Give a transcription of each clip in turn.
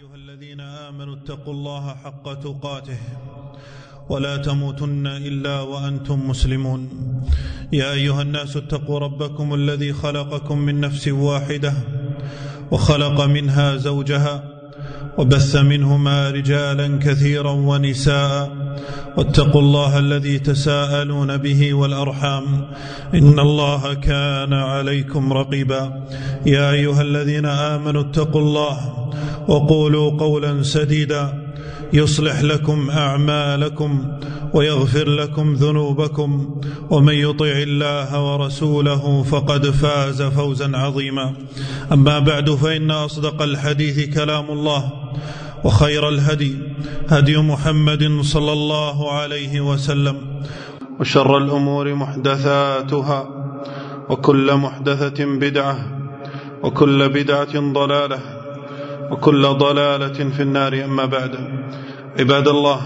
أيها الذين آمنوا اتقوا الله حق تقاته ولا تموتن إلا وأنتم مسلمون. يا أيها الناس اتقوا ربكم الذي خلقكم من نفس واحدة وخلق منها زوجها وبث منهما رجالا كثيرا ونساء، واتقوا الله الذي تساءلون به والأرحام إن الله كان عليكم رقيبا. يا أيها الذين آمنوا اتقوا الله وقولوا قولا سديدا يصلح لكم أعمالكم ويغفر لكم ذنوبكم، ومن يطع الله ورسوله فقد فاز فوزا عظيما. أما بعد، فإن أصدق الحديث كلام الله، وخير الهدي هدي محمد صلى الله عليه وسلم، وشر الأمور محدثاتها، وكل محدثة بدعة، وكل بدعة ضلالة، وكل ضلالة في النار. أما بعد، عباد الله،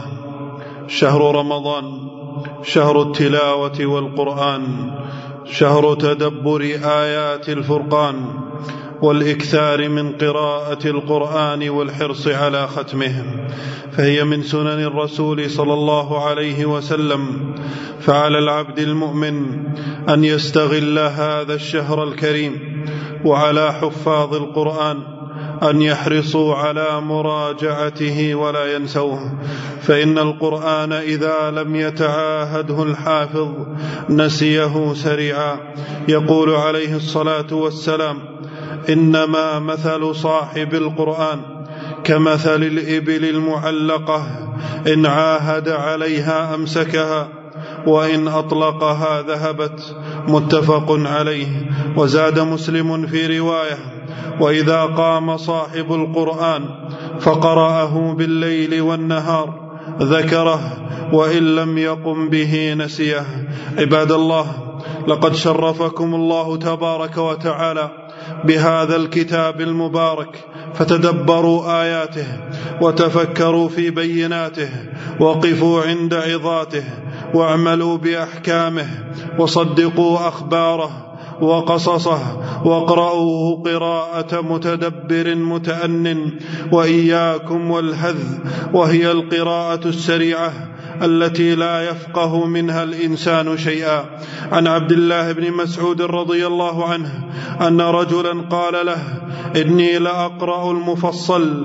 شهر رمضان شهر التلاوة والقرآن، شهر تدبر آيات الفرقان، والإكثار من قراءة القرآن والحرص على ختمه، فهي من سنن الرسول صلى الله عليه وسلم. فعلى العبد المؤمن أن يستغل هذا الشهر الكريم، وعلى حفاظ القرآن أن يحرصوا على مراجعته ولا ينسوه، فإن القرآن إذا لم يتعاهده الحافظ نسيه سريعا. يقول عليه الصلاة والسلام: إنما مثل صاحب القرآن كمثل الإبل المعلقة، إن عاهد عليها أمسكها، وإن أطلقها ذهبت. متفق عليه. وزاد مسلم في رواية: وإذا قام صاحب القرآن فقرأه بالليل والنهار ذكره، وإن لم يقم به نسيه. عباد الله، لقد شرفكم الله تبارك وتعالى بهذا الكتاب المبارك، فتدبروا آياته وتفكروا في بيناته، وقفوا عند عظاته، واعملوا بأحكامه، وصدقوا أخباره وقصصه، واقرأوه قراءة متدبر متأنٍ. وإياكم والهذ، وهي القراءة السريعة التي لا يفقه منها الإنسان شيئا. عن عبد الله بن مسعود رضي الله عنه أن رجلا قال له: إني لأقرأ المفصل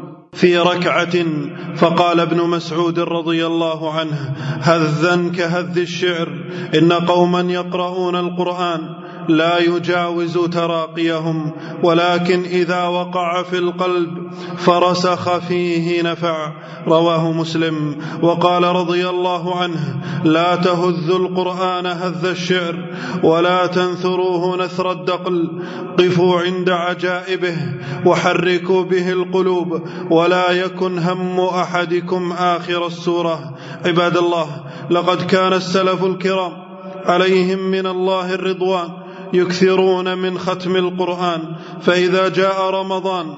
في ركعة. فقال ابن مسعود رضي الله عنه: هذا كهذ الشعر، إن قوما يقرؤون القرآن لا يجاوز تراقيهم، ولكن إذا وقع في القلب فرسخ فيه نفع. رواه مسلم. وقال رضي الله عنه: لا تهذوا القرآن هذ الشعر، ولا تنثروه نثر الدقل، قفوا عند عجائبه وحركوا به القلوب، ولا يكن هم أحدكم آخر السورة. عباد الله، لقد كان السلف الكرام عليهم من الله الرضوان يكثرون من ختم القرآن، فإذا جاء رمضان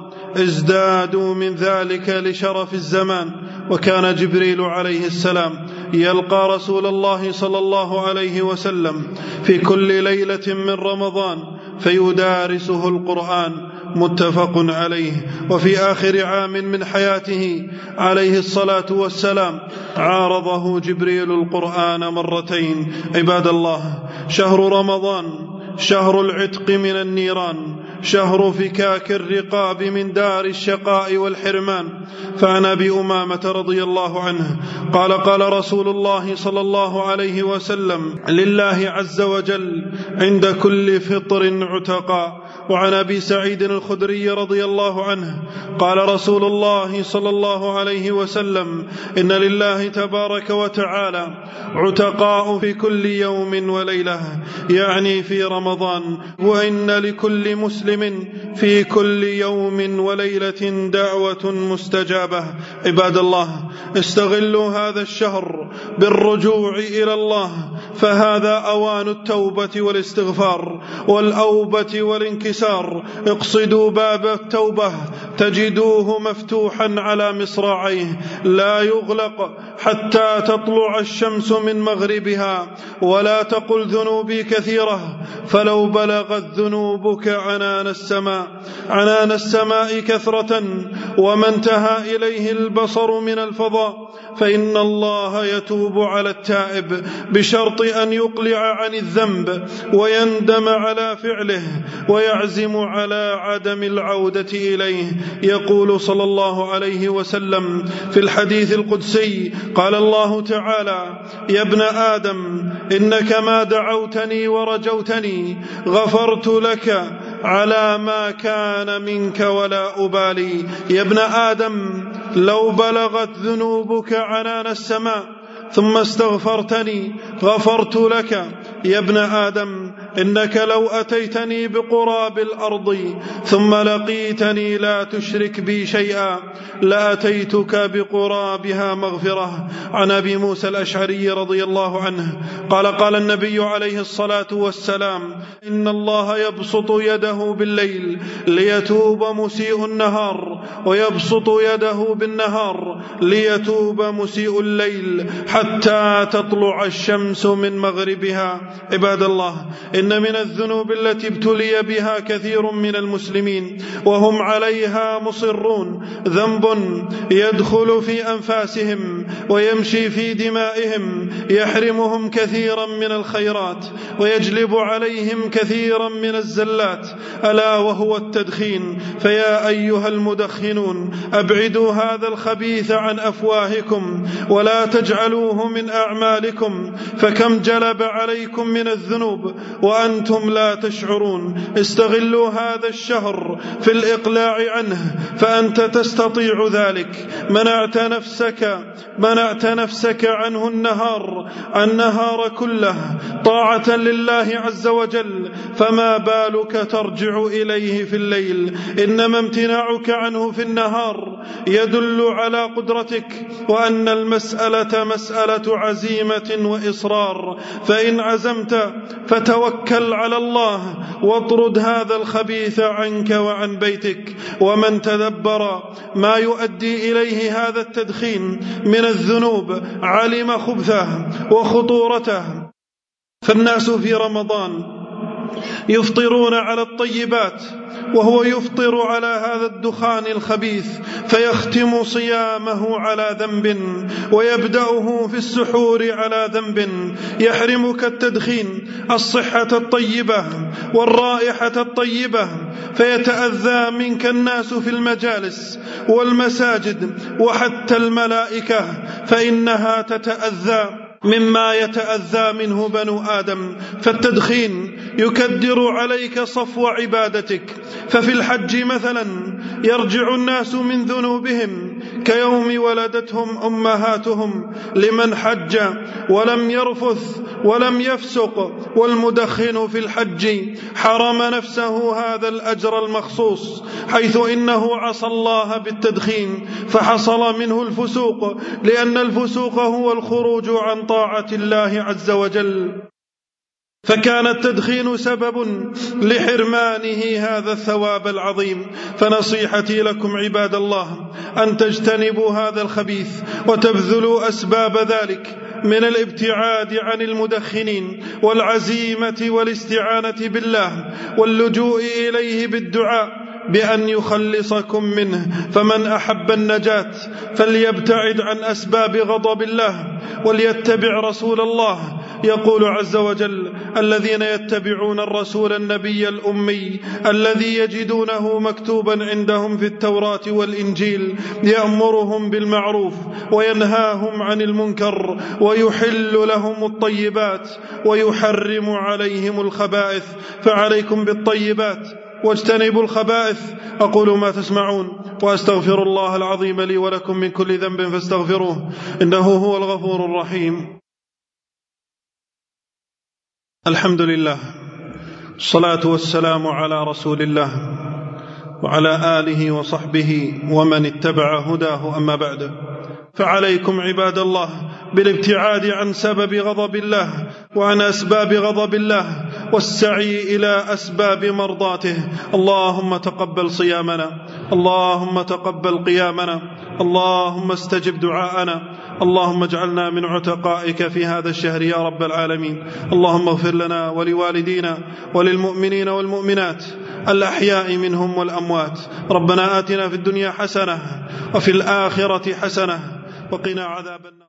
ازدادوا من ذلك لشرف الزمان. وكان جبريل عليه السلام يلقى رسول الله صلى الله عليه وسلم في كل ليلة من رمضان فيدارسه القرآن. متفق عليه. وفي آخر عام من حياته عليه الصلاة والسلام عارضه جبريل القرآن مرتين. عباد الله، شهر رمضان شهر العتق من النيران، شهر فكاك الرقاب من دار الشقاء والحرمان. فعن أبي أمامة رضي الله عنه قال: قال رسول الله صلى الله عليه وسلم: لله عز وجل عند كل فطر عتقاء. وعن أبي سعيد الخدري رضي الله عنه قال رسول الله صلى الله عليه وسلم: إن لله تبارك وتعالى عتقاء في كل يوم وليلة، يعني في رمضان، وإن لكل مسلم في كل يوم وليلة دعوة مستجابة. عباد الله، استغلوا هذا الشهر بالرجوع إلى الله، فهذا أوان التوبة والاستغفار والأوبة والانكسار. اقصدوا باب التوبة تجدوه مفتوحا على مصراعيه لا يغلق حتى تطلع الشمس من مغربها. ولا تقل ذنوبي كثيرة، فلو بلغت ذنوبك عنان السماء كثرة وما انتهى إليه البصر من الفضاء، فإن الله يتوب على التائب بشرط أن يقلع عن الذنب ويندم على فعله ويعزم على عدم العودة إليه. يقول صلى الله عليه وسلم في الحديث القدسي: قال الله تعالى: يا ابن آدم إنك ما دعوتني ورجوتني غفرت لك على ما كان منك ولا أبالي. يا ابن آدم لو بلغت ذنوبك عنان السماء ثم استغفرتني غفرت لك. يا ابن آدم إنك لو أتيتني بقراب الأرض ثم لقيتني لا تشرك بي شيئا لأتيتك بقرابها مغفرة. عن أبي موسى الأشعري رضي الله عنه قال: قال النبي عليه الصلاة والسلام: إن الله يبسط يده بالليل ليتوب مسيء النهار، ويبسط يده بالنهار ليتوب مسيء الليل حتى تطلع الشمس من مغربها. عباد الله، إن من الذنوب التي ابتلي بها كثير من المسلمين وهم عليها مصرون ذنب يدخل في أنفاسهم ويمشي في دمائهم يحرمهم كثيرا من الخيرات ويجلب عليهم كثيرا من الزلات، ألا وهو التدخين. فيا أيها المدخنون أبعدوا هذا الخبيث عن أفواهكم ولا تجعلوه من أعمالكم، فكم جلب عليكم من الذنوب وأنتم لا تشعرون. استغلوا هذا الشهر في الإقلاع عنه فأنت تستطيع ذلك. منعت نفسك عنه النهار كله طاعة لله عز وجل، فما بالك ترجع إليه في الليل؟ إنما امتناعك عنه في النهار يدل على قدرتك، وأن المسألة مسألة عزيمة وإصرار. فإن عزمت فتوكل على الله واطرد هذا الخبيث عنك وعن بيتك. ومن تدبر ما يؤدي إليه هذا التدخين من الذنوب علم خبثه وخطورته. فالناس في رمضان يفطرون على الطيبات وهو يفطر على هذا الدخان الخبيث، فيختم صيامه على ذنب ويبدأه في السحور على ذنب. يحرمك التدخين الصحة الطيبة والرائحة الطيبة، فيتأذى منك الناس في المجالس والمساجد وحتى الملائكة، فإنها تتأذى مما يتأذى منه بنو آدم. فالتدخين يكدر عليك صفو عبادتك. ففي الحج مثلا يرجع الناس من ذنوبهم كيوم ولدتهم أمهاتهم لمن حج ولم يرفث ولم يفسق. والمدخن في الحج حرم نفسه هذا الأجر المخصوص، حيث إنه عصى الله بالتدخين فحصل منه الفسوق، لأن الفسوق هو الخروج عن طاعة الله عز وجل. فكان التدخين سبب لحرمانه هذا الثواب العظيم. فنصيحتي لكم عباد الله أن تجتنبوا هذا الخبيث وتبذلوا أسباب ذلك من الابتعاد عن المدخنين والعزيمة والاستعانة بالله واللجوء إليه بالدعاء بأن يخلصكم منه. فمن أحب النجاة فليبتعد عن أسباب غضب الله وليتبع رسول الله. يقول عز وجل: الذين يتبعون الرسول النبي الأمي الذي يجدونه مكتوبا عندهم في التوراة والإنجيل يأمرهم بالمعروف وينهاهم عن المنكر ويحل لهم الطيبات ويحرم عليهم الخبائث، فعليكم بالطيبات واجتنبوا الخبائث. أقول ما تسمعون وأستغفر الله العظيم لي ولكم من كل ذنب فاستغفروه إنه هو الغفور الرحيم. الحمد لله، الصلاة والسلام على رسول الله وعلى آله وصحبه ومن اتبع هداه، أما بعد. فعليكم عباد الله بالابتعاد عن سبب غضب الله وعن أسباب غضب الله والسعي إلى أسباب مرضاته. اللهم تقبل صيامنا، اللهم تقبل قيامنا، اللهم استجب دعاءنا، اللهم اجعلنا من عتقائك في هذا الشهر يا رب العالمين. اللهم اغفر لنا ولوالدينا وللمؤمنين والمؤمنات الأحياء منهم والأموات. ربنا آتنا في الدنيا حسنة وفي الآخرة حسنة وقنا عذاب النار.